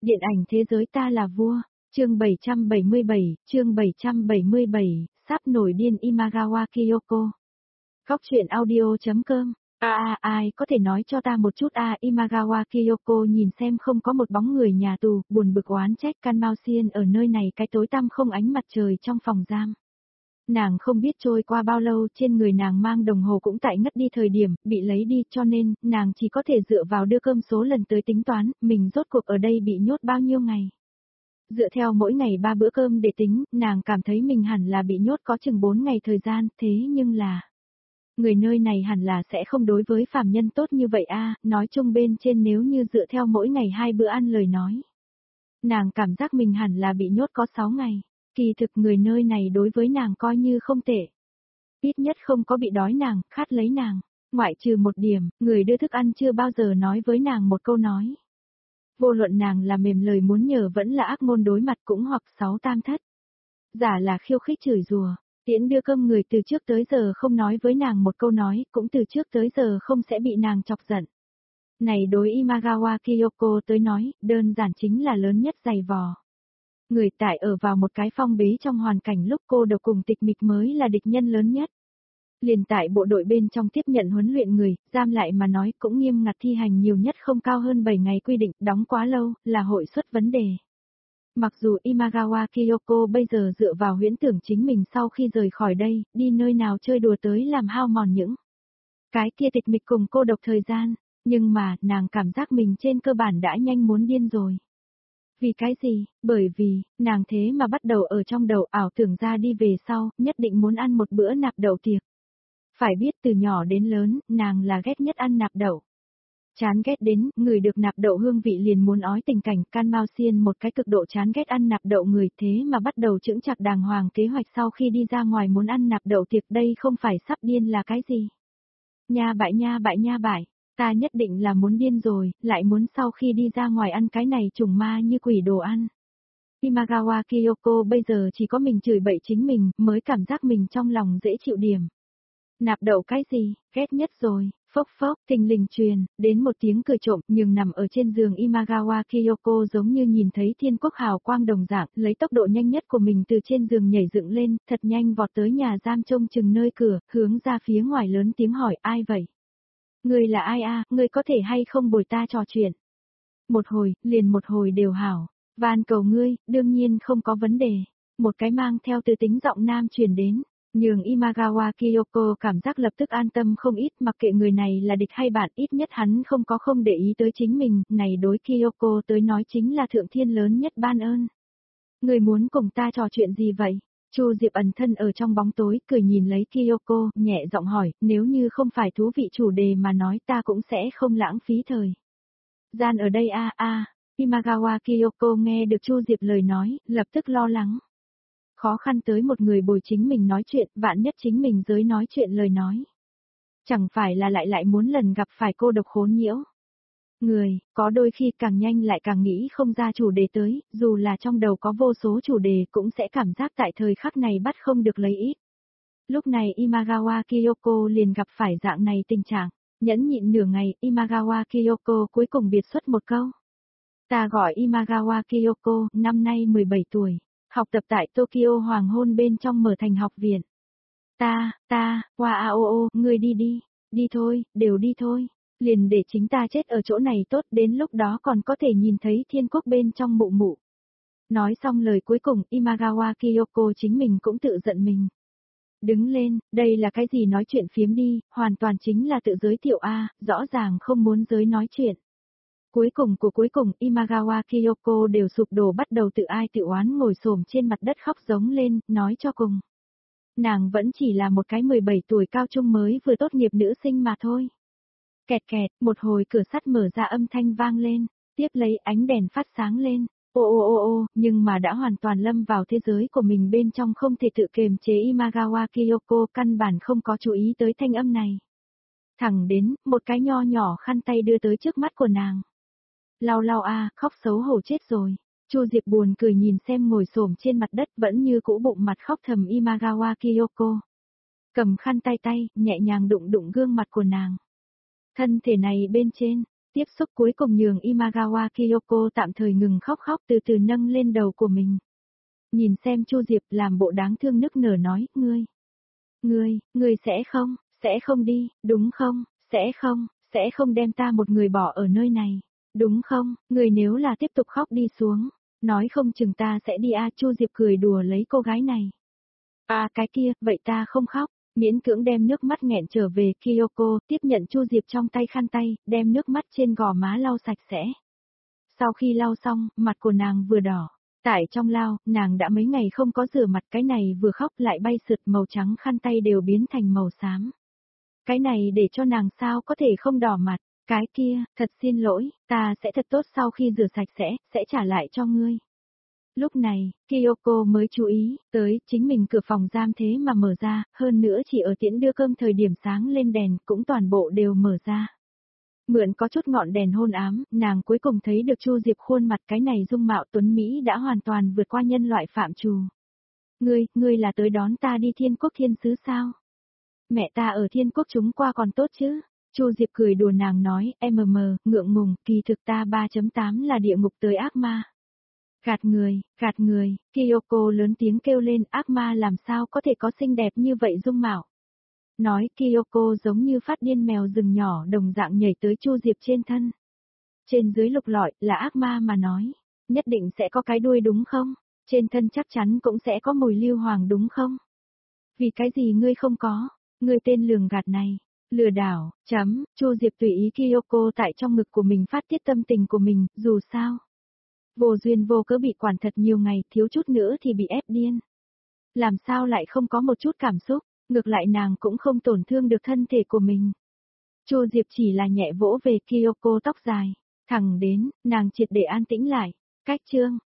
Điện ảnh thế giới ta là vua, chương 777, sắp nổi điên Imagawa Kyoko. Góc truyện audio.com. Ai có thể nói cho ta một chút Imagawa Kyoko nhìn xem không có một bóng người nhà tù, buồn bực oán trách Kanmao Xiên ở nơi này cái tối tăm không ánh mặt trời trong phòng giam. Nàng không biết trôi qua bao lâu, trên người nàng mang đồng hồ cũng tại ngất đi thời điểm, bị lấy đi, cho nên, nàng chỉ có thể dựa vào đưa cơm số lần tới tính toán, mình rốt cuộc ở đây bị nhốt bao nhiêu ngày. Dựa theo mỗi ngày 3 bữa cơm để tính, nàng cảm thấy mình hẳn là bị nhốt có chừng 4 ngày thời gian, thế nhưng là... Người nơi này hẳn là sẽ không đối với phàm nhân tốt như vậy nói chung bên trên nếu như dựa theo mỗi ngày 2 bữa ăn lời nói. Nàng cảm giác mình hẳn là bị nhốt có 6 ngày. Kỳ thực người nơi này đối với nàng coi như không tệ. Ít nhất không có bị đói nàng, khát lấy nàng. Ngoại trừ một điểm, người đưa thức ăn chưa bao giờ nói với nàng một câu nói. Vô luận nàng là mềm lời muốn nhờ vẫn là ác ngôn đối mặt cũng hoặc 6 tam thất. Giả là khiêu khích chửi rủa, tiễn đưa cơm người từ trước tới giờ không nói với nàng một câu nói, cũng từ trước tới giờ không sẽ bị nàng chọc giận. Này đối Imagawa Kyoko tới nói, đơn giản chính là lớn nhất dày vò. Người tại ở vào một cái phong bế trong hoàn cảnh lúc cô độc cùng tịch mịch mới là địch nhân lớn nhất. Liền tại bộ đội bên trong tiếp nhận huấn luyện người, giam lại mà nói cũng nghiêm ngặt thi hành nhiều nhất không cao hơn 7 ngày quy định, đóng quá lâu, là hội xuất vấn đề. Mặc dù Imagawa Kyoko bây giờ dựa vào huyễn tưởng chính mình sau khi rời khỏi đây, đi nơi nào chơi đùa tới làm hao mòn những cái kia tịch mịch cùng cô độc thời gian, nhưng mà, nàng cảm giác mình trên cơ bản đã nhanh muốn điên rồi. Vì cái gì? Bởi vì, nàng thế mà bắt đầu ở trong đầu ảo tưởng ra đi về sau, nhất định muốn ăn một bữa nạp đậu tiệc. Phải biết từ nhỏ đến lớn, nàng là ghét nhất ăn nạp đậu. Chán ghét đến, người được nạp đậu hương vị liền muốn ói tình cảnh, Kanmao Xiên một cái cực độ chán ghét ăn nạp đậu người thế mà bắt đầu chững chạc đàng hoàng kế hoạch sau khi đi ra ngoài muốn ăn nạp đậu tiệc đây không phải sắp điên là cái gì? Nha bại. Ta nhất định là muốn điên rồi, lại muốn sau khi đi ra ngoài ăn cái này trùng ma như quỷ đồ ăn. Imagawa Kyoko bây giờ chỉ có mình chửi bậy chính mình, mới cảm giác mình trong lòng dễ chịu điểm. Nạp đậu cái gì, ghét nhất rồi, phốc, thình lình truyền, đến một tiếng cười trộm, nhưng nằm ở trên giường Imagawa Kyoko giống như nhìn thấy thiên quốc hào quang đồng dạng, lấy tốc độ nhanh nhất của mình từ trên giường nhảy dựng lên, thật nhanh vọt tới nhà giam trông chừng nơi cửa, hướng ra phía ngoài lớn tiếng hỏi ai vậy? Ngươi là ai ngươi có thể hay không bồi ta trò chuyện? Một hồi đều hảo. Van cầu ngươi, đương nhiên không có vấn đề. Một cái mang theo từ tính giọng nam truyền đến. Nhường Imagawa Kyoko cảm giác lập tức an tâm không ít mặc kệ người này là địch hay bạn ít nhất hắn không để ý tới chính mình. Này đối Kyoko tới nói chính là thượng thiên lớn nhất ban ơn. Ngươi muốn cùng ta trò chuyện gì vậy? Chu Diệp ẩn thân ở trong bóng tối, cười nhìn lấy Kyoko, nhẹ giọng hỏi, nếu như không phải thú vị chủ đề mà nói ta cũng sẽ không lãng phí thời gian ở đây Imagawa Kyoko nghe được Chu Diệp lời nói, lập tức lo lắng. Khó khăn tới một người bồi chính mình nói chuyện, vạn nhất chính mình giới nói chuyện lời nói. Chẳng phải là lại muốn lần gặp phải cô độc khốn nhiễu. Người, có đôi khi càng nhanh lại càng nghĩ không ra chủ đề tới, dù là trong đầu có vô số chủ đề cũng sẽ cảm giác tại thời khắc này bắt không được lấy ít. Lúc này Imagawa Kyoko liền gặp phải dạng này tình trạng, nhẫn nhịn nửa ngày, Imagawa Kyoko cuối cùng biệt xuất một câu. Ta gọi Imagawa Kyoko, năm nay 17 tuổi, học tập tại Tokyo Hoàng hôn bên trong mở thành học viện. Ngươi đi thôi, đều đi thôi. Liền để chính ta chết ở chỗ này tốt đến lúc đó còn có thể nhìn thấy thiên quốc bên trong mụ mụ. Nói xong lời cuối cùng Imagawa Kyoko chính mình cũng tự giận mình. Đứng lên, đây là cái gì nói chuyện phiếm đi, hoàn toàn chính là tự giới thiệu rõ ràng không muốn giới nói chuyện. Cuối cùng Imagawa Kyoko đều sụp đổ bắt đầu tự ai tự oán ngồi xổm trên mặt đất khóc giống lên, nói cho cùng. Nàng vẫn chỉ là một cái 17 tuổi cao trung mới vừa tốt nghiệp nữ sinh mà thôi. Kẹt, một hồi cửa sắt mở ra âm thanh vang lên, tiếp lấy ánh đèn phát sáng lên, nhưng mà đã hoàn toàn lâm vào thế giới của mình bên trong không thể tự kiềm chế Imagawa Kyoko căn bản không có chú ý tới thanh âm này. Thẳng đến, một cái nho nhỏ khăn tay đưa tới trước mắt của nàng. Lau khóc xấu hổ chết rồi. Chu Diệp buồn cười nhìn xem ngồi xổm trên mặt đất vẫn như cũ bụng mặt khóc thầm Imagawa Kyoko. Cầm khăn tay, nhẹ nhàng đụng gương mặt của nàng. Thân thể này bên trên, Tiếp xúc cuối cùng nhường Imagawa Kyoko tạm thời ngừng khóc từ từ nâng lên đầu của mình. Nhìn xem Chu Diệp làm bộ đáng thương nức nở nói, ngươi sẽ không đi, đúng không, sẽ không đem ta một người bỏ ở nơi này, đúng không, ngươi nếu là tiếp tục khóc đi xuống, nói không chừng ta sẽ đi Chu Diệp cười đùa lấy cô gái này. Cái kia, vậy ta không khóc, miễn cưỡng đem nước mắt nghẹn trở về Kyoko, tiếp nhận Chu Diệp trong tay khăn tay, đem nước mắt trên gò má lau sạch sẽ. Sau khi lau xong, mặt của nàng vừa đỏ. Tại trong lao, nàng đã mấy ngày không có rửa mặt, cái này vừa khóc lại bay sượt, màu trắng khăn tay đều biến thành màu xám. Cái này để cho nàng sao có thể không đỏ mặt, cái kia, thật xin lỗi, ta sẽ thật tốt sau khi rửa sạch sẽ trả lại cho ngươi. Lúc này, Kyoko mới chú ý, tới, chính mình cửa phòng giam thế mà mở ra, hơn nữa chỉ ở tiễn đưa cơm thời điểm sáng lên đèn, cũng toàn bộ đều mở ra. Mượn có chút ngọn đèn hôn ám, nàng cuối cùng thấy được Chu Diệp khuôn mặt, cái này dung mạo tuấn Mỹ đã hoàn toàn vượt qua nhân loại phạm trù. Ngươi là tới đón ta đi Thiên Quốc Thiên Sứ sao? Mẹ ta ở Thiên Quốc chúng qua còn tốt chứ? Chu Diệp cười đùa nàng nói, ngượng ngùng, kỳ thực ta 3.8 là địa ngục tới ác ma. Gạt người, Kyoko lớn tiếng kêu lên, ác ma làm sao có thể có xinh đẹp như vậy dung mạo. Nói Kyoko giống như phát điên mèo rừng nhỏ đồng dạng nhảy tới Chu Diệp trên thân. Trên dưới lục lọi, là ác ma mà nói. Nhất định sẽ có cái đuôi đúng không? Trên thân chắc chắn cũng sẽ có mùi lưu hoàng đúng không? Vì cái gì ngươi không có? Ngươi tên lường gạt này. Lừa đảo, Chu Diệp tùy ý Kyoko tại trong ngực của mình phát tiết tâm tình của mình, dù sao. Vô duyên vô cớ bị quản thật nhiều ngày, thiếu chút nữa thì bị ép điên. Làm sao lại không có một chút cảm xúc? Ngược lại nàng cũng không tổn thương được thân thể của mình. Chu Diệp chỉ là nhẹ vỗ về Kyoko tóc dài. Thẳng đến, nàng triệt để an tĩnh lại. Cách chương.